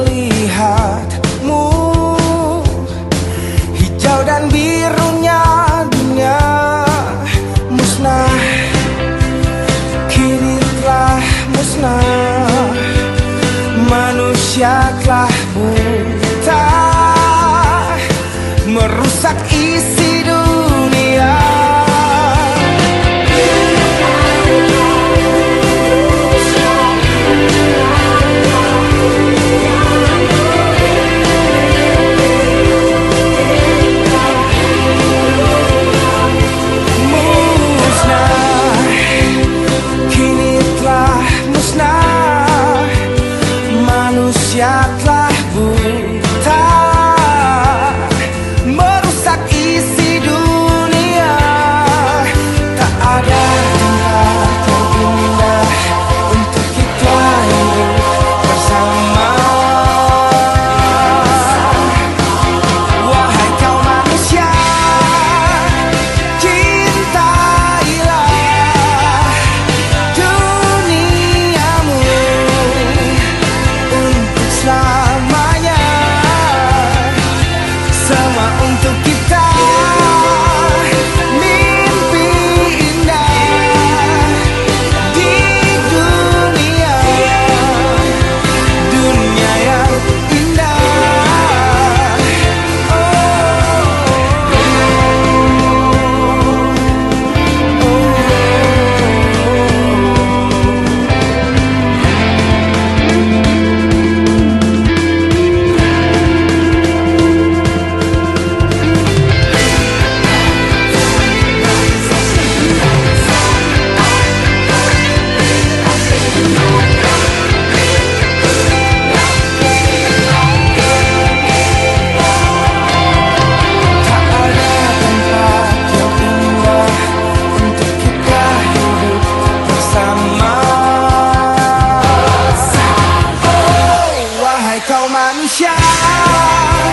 melihatmu, hijau dan birunya dunia musnah, kini telah musnah. Manusia telah buta, merusak isi dunia. Manusia telah buta, merusak isi dunia. Tak ada tempat yang indah untuk kita hidup bersama. Wahai kau manusia, cintailah duniamu selamanya, semua untuk kita. Mimpi indah di dunia, dunia yang indah. Kau manusia